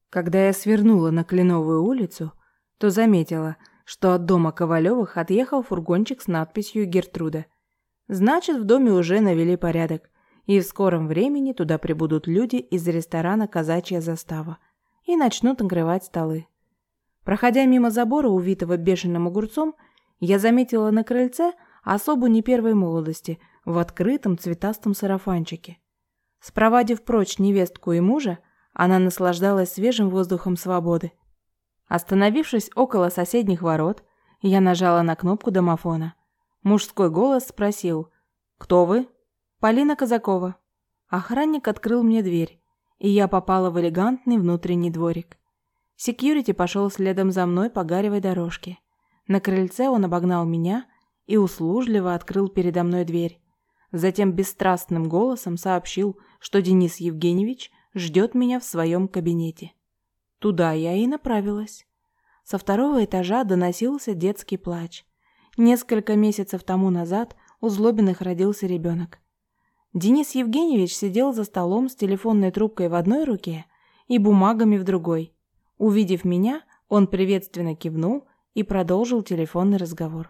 Когда я свернула на Кленовую улицу, то заметила, что от дома Ковалевых отъехал фургончик с надписью «Гертруда». Значит, в доме уже навели порядок, и в скором времени туда прибудут люди из ресторана «Казачья застава» и начнут накрывать столы. Проходя мимо забора, увитого бешеным огурцом, я заметила на крыльце особу не первой молодости в открытом цветастом сарафанчике. Спровадив прочь невестку и мужа, она наслаждалась свежим воздухом свободы. Остановившись около соседних ворот, я нажала на кнопку домофона. Мужской голос спросил: «Кто вы?» «Полина Казакова». Охранник открыл мне дверь, и я попала в элегантный внутренний дворик. Секьюрити пошел следом за мной по гаревой дорожке. На крыльце он обогнал меня и услужливо открыл передо мной дверь. Затем бесстрастным голосом сообщил, что Денис Евгеньевич ждет меня в своем кабинете. Туда я и направилась. Со второго этажа доносился детский плач. Несколько месяцев тому назад у Злобиных родился ребенок. Денис Евгеньевич сидел за столом с телефонной трубкой в одной руке и бумагами в другой. Увидев меня, он приветственно кивнул и продолжил телефонный разговор.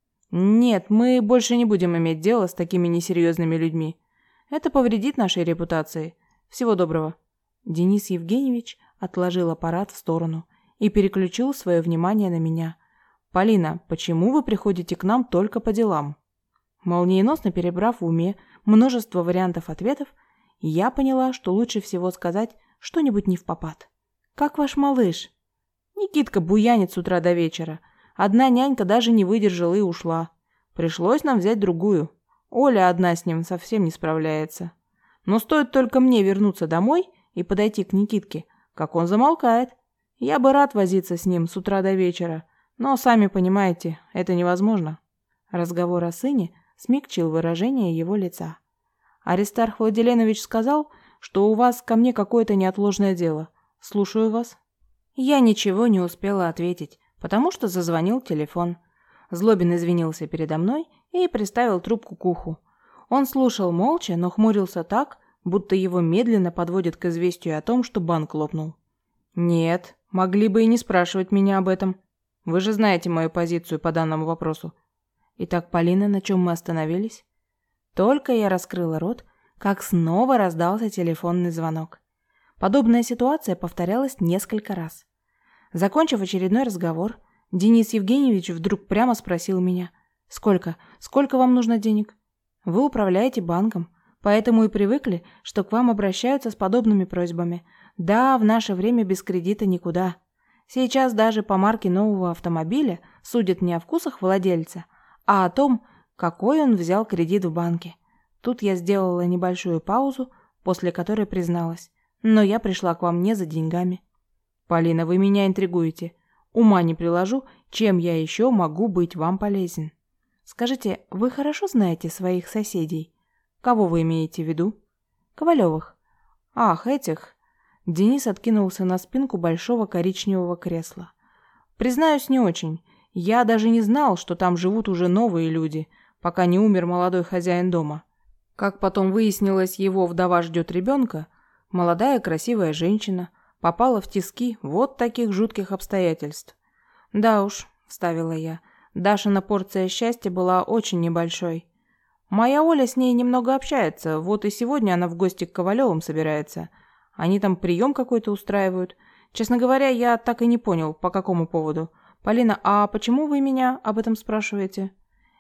«Нет, мы больше не будем иметь дело с такими несерьезными людьми. Это повредит нашей репутации. Всего доброго». Денис Евгеньевич отложил аппарат в сторону и переключил свое внимание на меня. «Полина, почему вы приходите к нам только по делам?» Молниеносно перебрав в уме множество вариантов ответов, я поняла, что лучше всего сказать что-нибудь невпопад. «Как ваш малыш?» «Никитка буянит с утра до вечера. Одна нянька даже не выдержала и ушла. Пришлось нам взять другую. Оля одна с ним совсем не справляется. Но стоит только мне вернуться домой и подойти к Никитке, как он замолкает. Я бы рад возиться с ним с утра до вечера, но, сами понимаете, это невозможно». Разговор о сыне смягчил выражение его лица. «Аристарх Владиленович сказал, что у вас ко мне какое-то неотложное дело. Слушаю вас». Я ничего не успела ответить, потому что зазвонил телефон. Злобин извинился передо мной и приставил трубку к уху. Он слушал молча, но хмурился так, будто его медленно подводят к известию о том, что банк лопнул. «Нет, могли бы и не спрашивать меня об этом. Вы же знаете мою позицию по данному вопросу». «Итак, Полина, на чем мы остановились?» Только я раскрыла рот, как снова раздался телефонный звонок. Подобная ситуация повторялась несколько раз. Закончив очередной разговор, Денис Евгеньевич вдруг прямо спросил меня: «Сколько? Сколько вам нужно денег?» «Вы управляете банком, поэтому и привыкли, что к вам обращаются с подобными просьбами. Да, в наше время без кредита никуда. Сейчас даже по марке нового автомобиля судят не о вкусах владельца, а о том, какой он взял кредит в банке». Тут я сделала небольшую паузу, после которой призналась: «Но я пришла к вам не за деньгами». «Полина, вы меня интригуете. Ума не приложу, чем я еще могу быть вам полезен». «Скажите, вы хорошо знаете своих соседей?» «Кого вы имеете в виду?» «Ковалевых». «Ах, этих». Денис откинулся на спинку большого коричневого кресла. «Признаюсь, не очень. Я даже не знал, что там живут уже новые люди, пока не умер молодой хозяин дома. Как потом выяснилось, его вдова ждет ребенка, молодая красивая женщина попала в тиски вот таких жутких обстоятельств». «Да уж», — вставила я, — «Дашина порция счастья была очень небольшой. Моя Оля с ней немного общается, вот и сегодня она в гости к Ковалевым собирается. Они там прием какой-то устраивают. Честно говоря, я так и не понял, по какому поводу. Полина, а почему вы меня об этом спрашиваете?»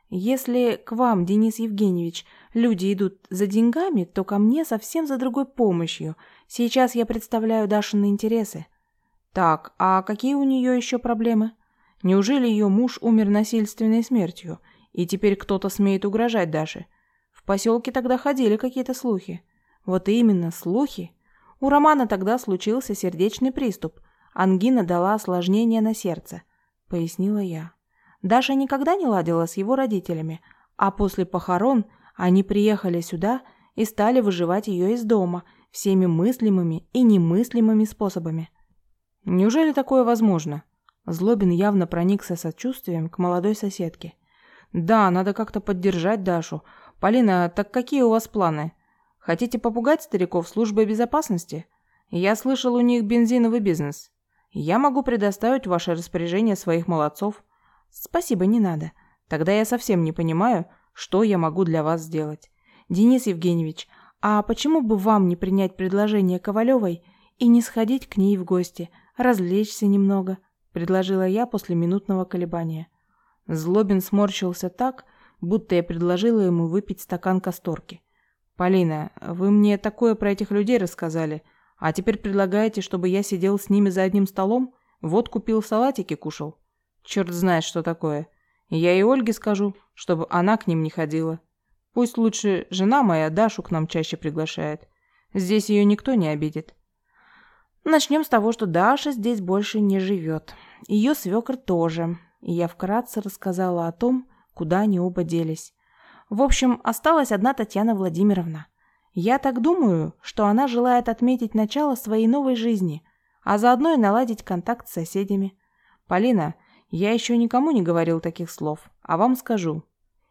«Если к вам, Денис Евгеньевич, люди идут за деньгами, то ко мне совсем за другой помощью. Сейчас я представляю Дашины интересы». «Так, а какие у нее еще проблемы? Неужели ее муж умер насильственной смертью, и теперь кто-то смеет угрожать Даше? В поселке тогда ходили какие-то слухи». «Вот именно, слухи. У Романа тогда случился сердечный приступ. Ангина дала осложнение на сердце», — пояснила я. «Даша никогда не ладила с его родителями, а после похорон они приехали сюда и стали выживать ее из дома всеми мыслимыми и немыслимыми способами». «Неужели такое возможно?» Злобин явно проникся сочувствием к молодой соседке. «Да, надо как-то поддержать Дашу. Полина, так какие у вас планы? Хотите попугать стариков службой безопасности? Я слышал, у них бензиновый бизнес. Я могу предоставить в ваше распоряжение своих молодцов. Спасибо, не надо. Тогда я совсем не понимаю, что я могу для вас сделать. Денис Евгеньевич, а почему бы вам не принять предложение Ковалевой и не сходить к ней в гости, развлечься немного?» – предложила я после минутного колебания. Злобин сморщился так, будто я предложила ему выпить стакан касторки. «Полина, вы мне такое про этих людей рассказали, а теперь предлагаете, чтобы я сидел с ними за одним столом, водку пил, салатики кушал? Черт знает, что такое. Я и Ольге скажу, чтобы она к ним не ходила. Пусть лучше жена моя Дашу к нам чаще приглашает. Здесь ее никто не обидит». Начнем с того, что Даша здесь больше не живет. Ее свекр тоже. И я вкратце рассказала о том, куда они оба делись. В общем, осталась одна Татьяна Владимировна. Я так думаю, что она желает отметить начало своей новой жизни, а заодно и наладить контакт с соседями. Полина, я еще никому не говорил таких слов, а вам скажу.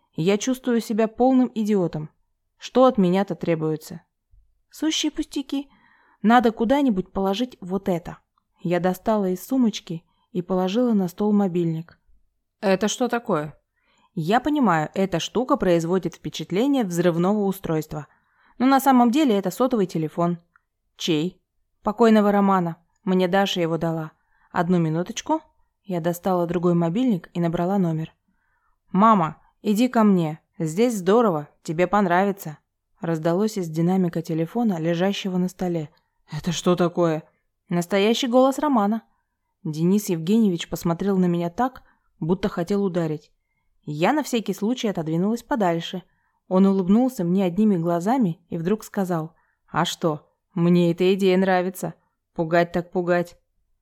Я чувствую себя полным идиотом. Что от меня-то требуется? Сущие пустяки. Надо куда-нибудь положить вот это. Я достала из сумочки и положила на стол мобильник. Это что такое? Я понимаю, эта штука производит впечатление взрывного устройства. Но на самом деле это сотовый телефон. Чей? Покойного Романа. Мне Даша его дала. Одну минуточку. Я достала другой мобильник и набрала номер. «Мама, иди ко мне. Здесь здорово. Тебе понравится». Раздалось из динамика телефона, лежащего на столе. «Это что такое?» Настоящий голос Романа. Денис Евгеньевич посмотрел на меня так, будто хотел ударить. Я на всякий случай отодвинулась подальше. Он улыбнулся мне одними глазами и вдруг сказал: «А что, мне эта идея нравится. Пугать так пугать».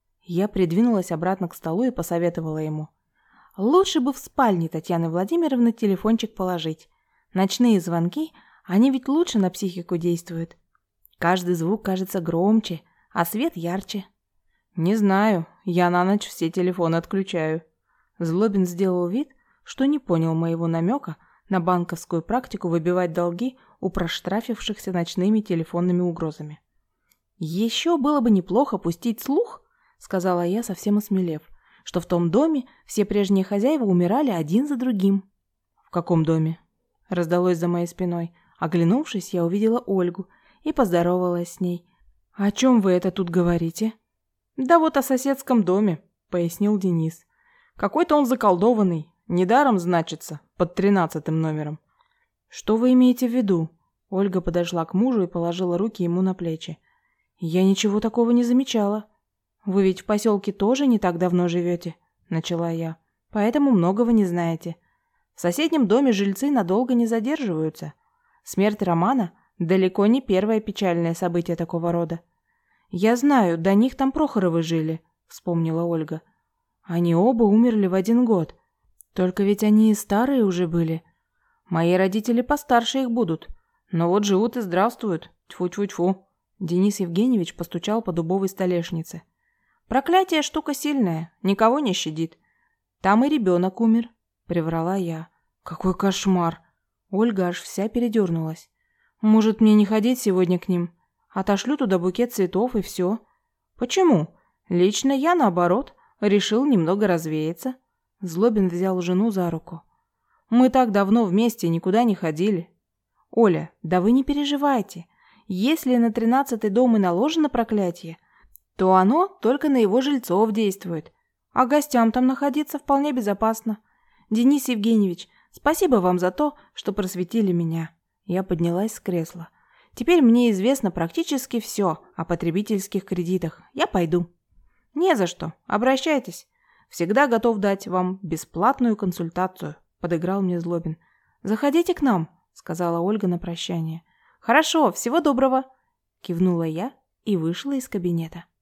Я придвинулась обратно к столу и посоветовала ему: «Лучше бы в спальне Татьяны Владимировны телефончик положить. Ночные звонки, они ведь лучше на психику действуют. Каждый звук кажется громче, а свет ярче». «Не знаю, я на ночь все телефоны отключаю». Злобин сделал вид, что не понял моего намека на банковскую практику выбивать долги у проштрафившихся ночными телефонными угрозами. «Еще было бы неплохо пустить слух», — сказала я, совсем осмелев, «что в том доме все прежние хозяева умирали один за другим». «В каком доме?» — раздалось за моей спиной. Оглянувшись, я увидела Ольгу и поздоровалась с ней. «О чем вы это тут говорите?» «Да вот о соседском доме», — пояснил Денис. «Какой-то он заколдованный. Недаром значится, под 13-м номером». «Что вы имеете в виду?» Ольга подошла к мужу и положила руки ему на плечи. «Я ничего такого не замечала». «Вы ведь в поселке тоже не так давно живете», — начала я. «Поэтому многого не знаете. В соседнем доме жильцы надолго не задерживаются. Смерть Романа далеко не первое печальное событие такого рода». «Я знаю, до них там Прохоровы жили», — вспомнила Ольга. «Они оба умерли в один год. Только ведь они и старые уже были. Мои родители постарше их будут. Но вот живут и здравствуют. Тьфу-тьфу-тьфу». Денис Евгеньевич постучал по дубовой столешнице. «Проклятие штука сильная, никого не щадит. Там и ребенок умер», — приврала я. «Какой кошмар!» Ольга аж вся передернулась. «Может, мне не ходить сегодня к ним? Отошлю туда букет цветов и все». «Почему? Лично я, наоборот, решил немного развеяться». Злобин взял жену за руку. «Мы так давно вместе никуда не ходили». «Оля, да вы не переживайте. Если на 13-й дом и наложено проклятие, то оно только на его жильцов действует. А гостям там находиться вполне безопасно. Денис Евгеньевич, спасибо вам за то, что просветили меня». Я поднялась с кресла. «Теперь мне известно практически все о потребительских кредитах. Я пойду». «Не за что. Обращайтесь. Всегда готов дать вам бесплатную консультацию», — подыграл мне Злобин. «Заходите к нам», — сказала Ольга на прощание. «Хорошо, всего доброго», — кивнула я и вышла из кабинета.